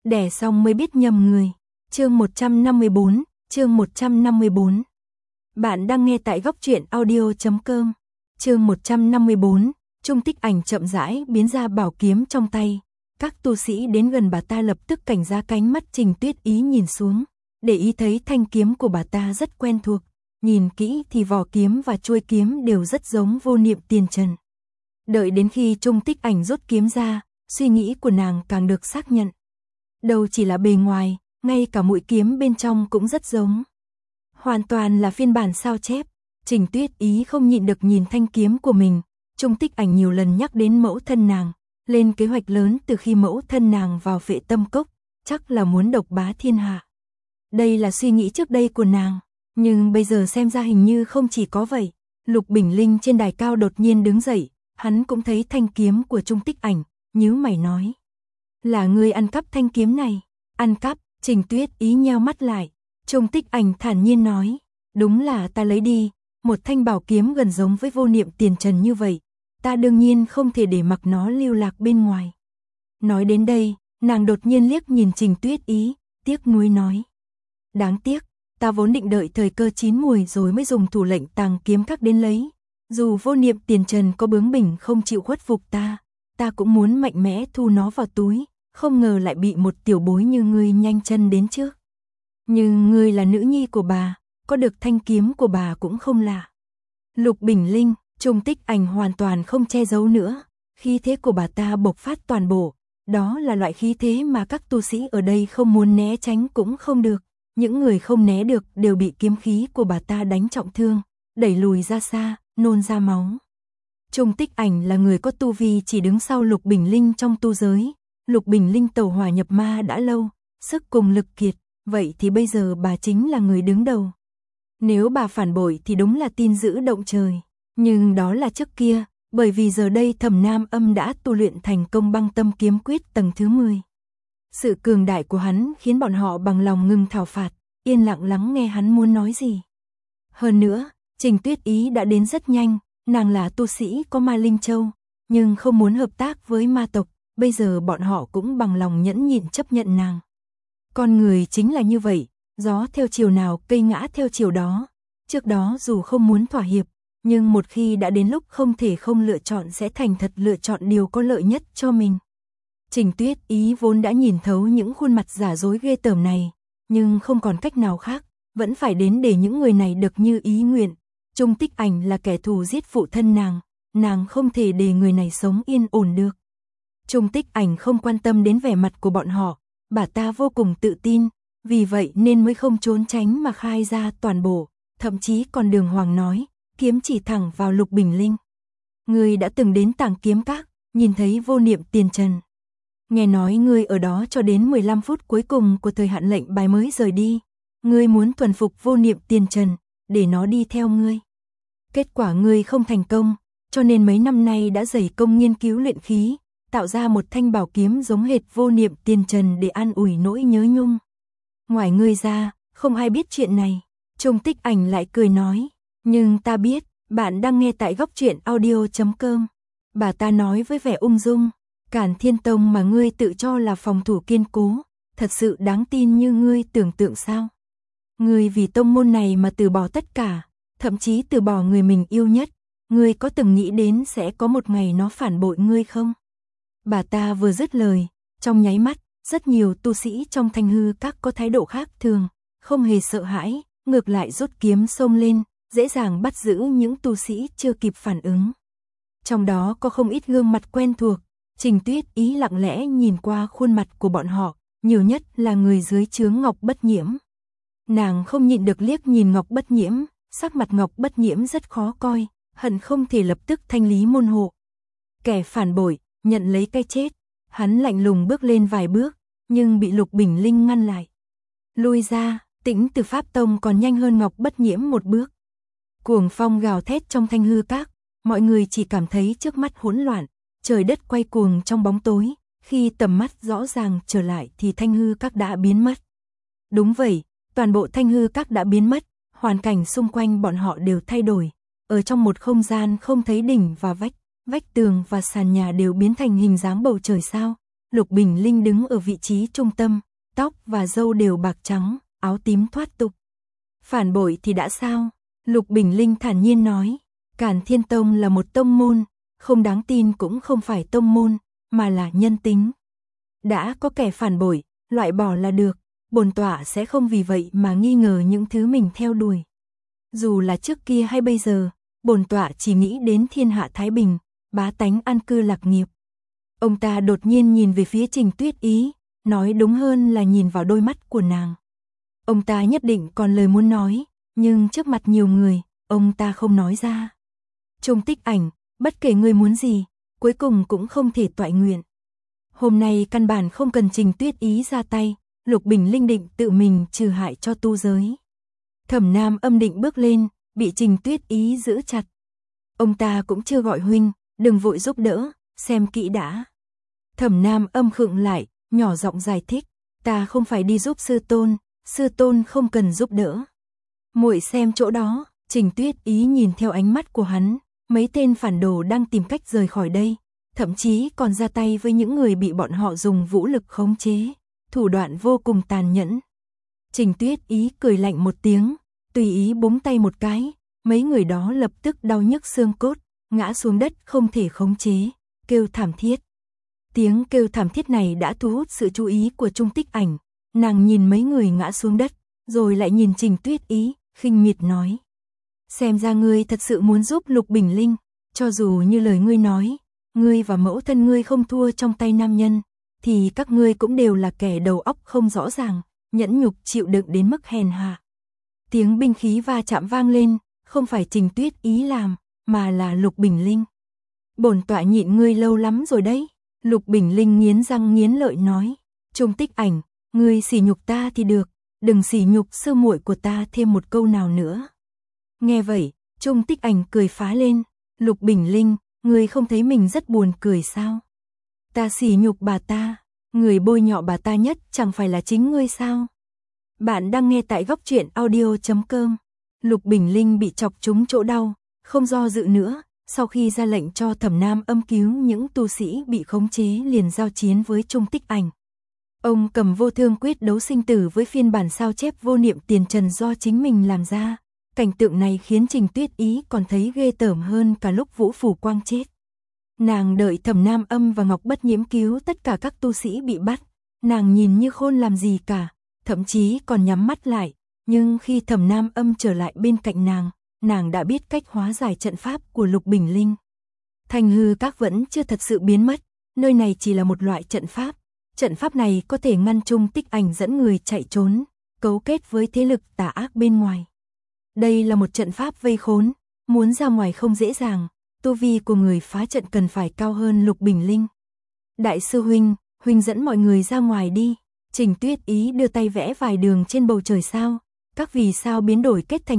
đẻ xong mới biết nhầm người. Chương 154, chương 154. Bạn đang nghe tại góc truyện audio.com. Chương 154, Trung Tích Ảnh chậm rãi biến ra bảo kiếm trong tay. Các tu sĩ đến gần bà ta lập tức cảnh giác, cánh mắt Trình Tuyết Ý nhìn xuống, để ý thấy thanh kiếm của bà ta rất quen thuộc, nhìn kỹ thì vỏ kiếm và chuôi kiếm đều rất giống Vô Niệm Tiền Trần. Đợi đến khi Trung Tích Ảnh rút kiếm ra, suy nghĩ của nàng càng được xác nhận. Đâu chỉ là bề ngoài, ngay cả mũi kiếm bên trong cũng rất giống. Hoàn toàn là phiên bản sao chép. Trình Tuyết Ý không nhịn được nhìn thanh kiếm của mình. Trung Tích Ảnh nhiều lần nhắc đến mẫu thân nàng, lên kế hoạch lớn từ khi mẫu thân nàng vào Vệ Tâm Cốc, chắc là muốn độc bá thiên hạ. Đây là suy nghĩ trước đây của nàng, nhưng bây giờ xem ra hình như không chỉ có vậy. Lục Bình Linh trên đài cao đột nhiên đứng dậy, hắn cũng thấy thanh kiếm của Trung Tích Ảnh, nhíu mày nói: "Là ngươi ăn cắp thanh kiếm này?" "Ăn cắp?" Trình Tuyết Ý nheo mắt lại. Trung Tích Ảnh thản nhiên nói: "Đúng là ta lấy đi, một thanh bảo kiếm gần giống với Vô Niệm Tiền Trần như vậy, ta đương nhiên không thể để mặc nó lưu lạc bên ngoài." Nói đến đây, nàng đột nhiên liếc nhìn Trình Tuyết Ý, tiếc nuối nói: "Đáng tiếc, ta vốn định đợi thời cơ chín muồi rồi mới dùng thủ lệnh Tàng Kiếm Các đến lấy. Dù Vô Niệm Tiền Trần có bướng bỉnh không chịu khuất phục ta cũng muốn mạnh mẽ thu nó vào túi, không ngờ lại bị một tiểu bối như ngươi nhanh chân đến trước. Nhưng ngươi là nữ nhi của bà, có được thanh kiếm của bà cũng không lạ." Lục Bình Linh, Trung Tích Ảnh hoàn toàn không che giấu nữa, khí thế của bà ta bộc phát toàn bộ, đó là loại khí thế mà các tu sĩ ở đây không muốn né tránh cũng không được, những người không né được đều bị kiếm khí của bà ta đánh trọng thương, đẩy lùi ra xa, nôn ra máu. Trung Tích Ảnh là người có tu vi chỉ đứng sau Lục Bình Linh trong tu giới. Lục Bình Linh tẩu hỏa nhập ma đã lâu, sức cùng lực kiệt, vậy thì bây giờ bà chính là người đứng đầu. Nếu bà phản bội thì đúng là tin dữ động trời, nhưng đó là trước kia, bởi vì giờ đây Thẩm Nam Âm đã tu luyện thành công Băng Tâm Kiếm Quyết tầng thứ 10. Sự cường đại của hắn khiến bọn họ bằng lòng ngừng thảo phạt, yên lặng lắng nghe hắn muốn nói gì. Hơn nữa, Trình Tuyết Ý đã đến rất nhanh, nàng là tu sĩ có Ma Linh Châu, nhưng không muốn hợp tác với ma tộc. Bây giờ bọn họ cũng bằng lòng nhẫn nhịn chấp nhận nàng. Con người chính là như vậy, gió theo chiều nào cây ngã theo chiều đó. Trước đó dù không muốn thỏa hiệp, nhưng một khi đã đến lúc không thể không lựa chọn sẽ thành thật lựa chọn điều có lợi nhất cho mình. Trình Tuyết Ý vốn đã nhìn thấu những khuôn mặt giả dối ghê tởm này, nhưng không còn cách nào khác, vẫn phải đến để những người này được như ý nguyện. Trung Tích Ảnh là kẻ thù giết phụ thân nàng không thể để người này sống yên ổn được. Trung Tích Ảnh không quan tâm đến vẻ mặt của bọn họ, bà ta vô cùng tự tin, vì vậy nên mới không trốn tránh mà khai ra toàn bộ, thậm chí còn đường hoàng nói, kiếm chỉ thẳng vào Lục Bình Linh. "Ngươi đã từng đến Tàng Kiếm Các, nhìn thấy Vô Niệm Tiền Trần. Nghe nói ngươi ở đó cho đến 15 phút cuối cùng của thời hạn lệnh bài mới rời đi. Ngươi muốn thuần phục Vô Niệm Tiền Trần, để nó đi theo ngươi. Kết quả ngươi không thành công, cho nên mấy năm nay đã dày công nghiên cứu luyện khí, tạo ra một thanh bảo kiếm giống hệt Vô Niệm Tiền Trần để an ủi nỗi nhớ nhung. Ngoài ngươi ra, không ai biết chuyện này." Trung Tích Ảnh lại cười nói: "Nhưng ta biết, bạn đang nghe tại góc truyện audio.com. Bà ta nói với vẻ ung dung, Cản Thiên Tông mà ngươi tự cho là phòng thủ kiên cố, thật sự đáng tin như ngươi tưởng tượng sao? Ngươi vì tông môn này mà từ bỏ tất cả, thậm chí từ bỏ người mình yêu nhất, ngươi có từng nghĩ đến sẽ có một ngày nó phản bội ngươi không?" Bà ta vừa dứt lời, trong nháy mắt, rất nhiều tu sĩ trong Thanh Hư Các có thái độ khác thường, không hề sợ hãi, ngược lại rút kiếm xông lên, dễ dàng bắt giữ những tu sĩ chưa kịp phản ứng. Trong đó có không ít gương mặt quen thuộc, Trình Tuyết Ý lặng lẽ nhìn qua khuôn mặt của bọn họ, nhiều nhất là người dưới trướng Ngọc Bất Nhiễm. Nàng không nhịn được liếc nhìn Ngọc Bất Nhiễm, sắc mặt Ngọc Bất Nhiễm rất khó coi, hận không thể lập tức thanh lý môn hộ. Kẻ phản bội, nhận lấy cái chết. Hắn lạnh lùng bước lên vài bước, nhưng bị Lục Bình Linh ngăn lại. "Lui ra." Tĩnh Từ Pháp Tông còn nhanh hơn Ngọc Bất Nhiễm một bước. Cuồng phong gào thét trong Thanh Hư Các, mọi người chỉ cảm thấy trước mắt hỗn loạn, trời đất quay cuồng trong bóng tối, khi tầm mắt rõ ràng trở lại thì Thanh Hư Các đã biến mất. Đúng vậy, toàn bộ Thanh Hư Các đã biến mất, hoàn cảnh xung quanh bọn họ đều thay đổi, ở trong một không gian không thấy đỉnh và vách tường và sàn nhà đều biến thành hình dáng bầu trời sao. Lục Bình Linh đứng ở vị trí trung tâm, tóc và râu đều bạc trắng, áo tím thoát tục. Phản bội thì đã sao? Lục Bình Linh thản nhiên nói, Càn Thiên Tông là một tông môn, không đáng tin cũng không phải tông môn, mà là nhân tính. Đã có kẻ phản bội, loại bỏ là được, bổn tọa sẽ không vì vậy mà nghi ngờ những thứ mình theo đuổi. Dù là trước kia hay bây giờ, bổn tọa chỉ nghĩ đến thiên hạ thái bình, bá tánh an cư lạc nghiệp. Ông ta đột nhiên nhìn về phía Trình Tuyết Ý, nói đúng hơn là nhìn vào đôi mắt của nàng. Ông ta nhất định còn lời muốn nói, nhưng trước mặt nhiều người, ông ta không nói ra. Trung Tích Ảnh, bất kể ngươi muốn gì, cuối cùng cũng không thể toại nguyện. Hôm nay căn bản không cần Trình Tuyết Ý ra tay, Lục Bình Linh định tự mình trừ hại cho tu giới. Thẩm Nam Âm định bước lên, bị Trình Tuyết Ý giữ chặt. Ông ta cũng chưa gọi huynh, đừng vội giúp đỡ, xem kỹ đã. Thẩm Nam Âm khựng lại, nhỏ giọng giải thích, ta không phải đi giúp sư tôn không cần giúp đỡ. Muội xem chỗ đó, Trình Tuyết Ý nhìn theo ánh mắt của hắn, mấy tên phản đồ đang tìm cách rời khỏi đây, thậm chí còn ra tay với những người bị bọn họ dùng vũ lực khống chế, thủ đoạn vô cùng tàn nhẫn. Trình Tuyết Ý cười lạnh một tiếng, tùy ý búng tay một cái, mấy người đó lập tức đau nhức xương cốt, ngã xuống đất không thể khống chế, kêu thảm thiết. Tiếng kêu thảm thiết này đã thu hút sự chú ý của Trung Tích Ảnh, nàng nhìn mấy người ngã xuống đất, rồi lại nhìn Trình Tuyết Ý, khinh miệt nói. Xem ra ngươi thật sự muốn giúp Lục Bình Linh, cho dù như lời ngươi nói, ngươi và mẫu thân ngươi không thua trong tay nam nhân, thì các ngươi cũng đều là kẻ đầu óc không rõ ràng, nhẫn nhục chịu đựng đến mức hèn hạ. Tiếng binh khí va chạm vang lên, không phải Trình Tuyết Ý làm, mà là Lục Bình Linh. Bổn tọa nhịn ngươi lâu lắm rồi đấy. Lục Bình Linh nghiến răng nghiến lợi nói, Trung Tích Ảnh, ngươi sỉ nhục ta thì được, đừng sỉ nhục sư muội của ta thêm một câu nào nữa. Nghe vậy, Trung Tích Ảnh cười phá lên, Lục Bình Linh, ngươi không thấy mình rất buồn cười sao? Ta sỉ nhục bà ta, người bôi nhọ bà ta nhất chẳng phải là chính ngươi sao? Bạn đang nghe tại góc truyện audio.com. Lục Bình Linh bị chọc trúng chỗ đau, không do dự nữa. Sau khi ra lệnh cho Thẩm Nam Âm cứu những tu sĩ bị khống chế liền giao chiến với Trung Tích Ảnh. Ông cầm vô thương quyết đấu sinh tử với phiên bản sao chép vô niệm tiền trần do chính mình làm ra. Cảnh tượng này khiến Trình Tuyết Ý còn thấy ghê tởm hơn cả lúc Vũ Phủ Quang chết. Nàng đợi Thẩm Nam Âm và Ngọc Bất Nhiễm cứu tất cả các tu sĩ bị bắt. Nàng nhìn như khôn làm gì cả, thậm chí còn nhắm mắt lại. Nhưng khi Thẩm Nam Âm trở lại bên cạnh nàng đã biết cách hóa giải trận pháp của Lục Bình Linh. Thanh hư các vẫn chưa thật sự biến mất, nơi này chỉ là một loại trận pháp. Trận pháp này có thể ngăn Trung Tích Ảnh dẫn người chạy trốn, cấu kết với thế lực tà ác bên ngoài. Đây là một trận pháp vây khốn, muốn ra ngoài không dễ dàng, tu vi của người phá trận cần phải cao hơn Lục Bình Linh. Đại sư huynh dẫn mọi người ra ngoài đi. Trình Tuyết Ý đưa tay vẽ vài đường trên bầu trời sao, các vì sao biến đổi kết thành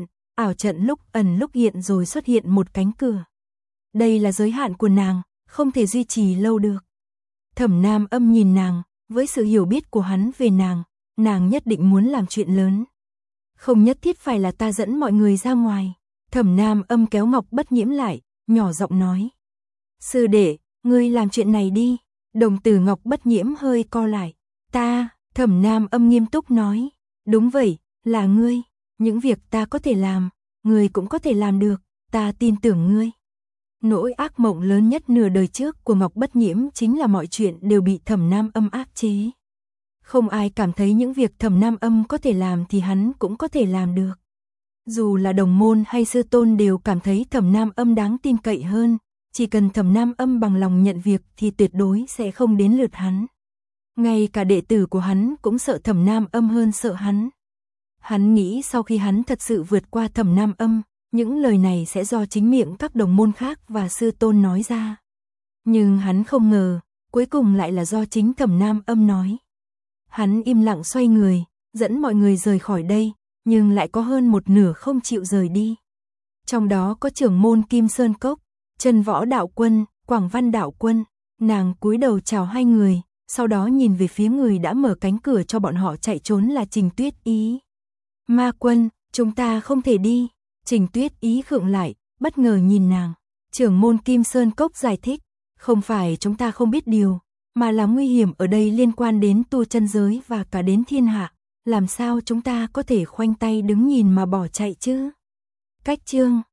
ảo trận lúc ẩn lúc hiện rồi xuất hiện một cánh cửa. Đây là giới hạn của nàng, không thể duy trì lâu được. Thẩm Nam Âm nhìn nàng, với sự hiểu biết của hắn về nàng nhất định muốn làm chuyện lớn. Không nhất thiết phải là ta dẫn mọi người ra ngoài. Thẩm Nam Âm kéo Ngọc Bất Nhiễm lại, nhỏ giọng nói. Sư đệ, ngươi làm chuyện này đi. Đồng tử Ngọc Bất Nhiễm hơi co lại. Ta, Thẩm Nam Âm nghiêm túc nói. Đúng vậy, là ngươi. Những việc ta có thể làm, ngươi cũng có thể làm được, ta tin tưởng ngươi. Nỗi ác mộng lớn nhất nửa đời trước của Ngọc Bất Nhiễm chính là mọi chuyện đều bị Thẩm Nam Âm áp chế. Không ai cảm thấy những việc Thẩm Nam Âm có thể làm thì hắn cũng có thể làm được. Dù là đồng môn hay sư tôn đều cảm thấy Thẩm Nam Âm đáng tin cậy hơn, chỉ cần Thẩm Nam Âm bằng lòng nhận việc thì tuyệt đối sẽ không đến lượt hắn. Ngay cả đệ tử của hắn cũng sợ Thẩm Nam Âm hơn sợ hắn. Hắn nghĩ sau khi hắn thật sự vượt qua Thẩm Nam Âm, những lời này sẽ do chính miệng các đồng môn khác và sư tôn nói ra. Nhưng hắn không ngờ, cuối cùng lại là do chính Thẩm Nam Âm nói. Hắn im lặng xoay người, dẫn mọi người rời khỏi đây, nhưng lại có hơn một nửa không chịu rời đi. Trong đó có trưởng môn Kim Sơn Cốc, Trần Võ Đạo Quân, Quảng Văn Đạo Quân. Nàng cúi đầu chào hai người, sau đó nhìn về phía người đã mở cánh cửa cho bọn họ chạy trốn là Trình Tuyết Ý. Ma Quân, chúng ta không thể đi. Trình Tuyết Ý khựng lại, bất ngờ nhìn nàng. Trưởng môn Kim Sơn Cốc giải thích, không phải chúng ta không biết điều, mà là nguy hiểm ở đây liên quan đến tu chân giới và cả đến thiên hạ, làm sao chúng ta có thể khoanh tay đứng nhìn mà bỏ chạy chứ? Cách chương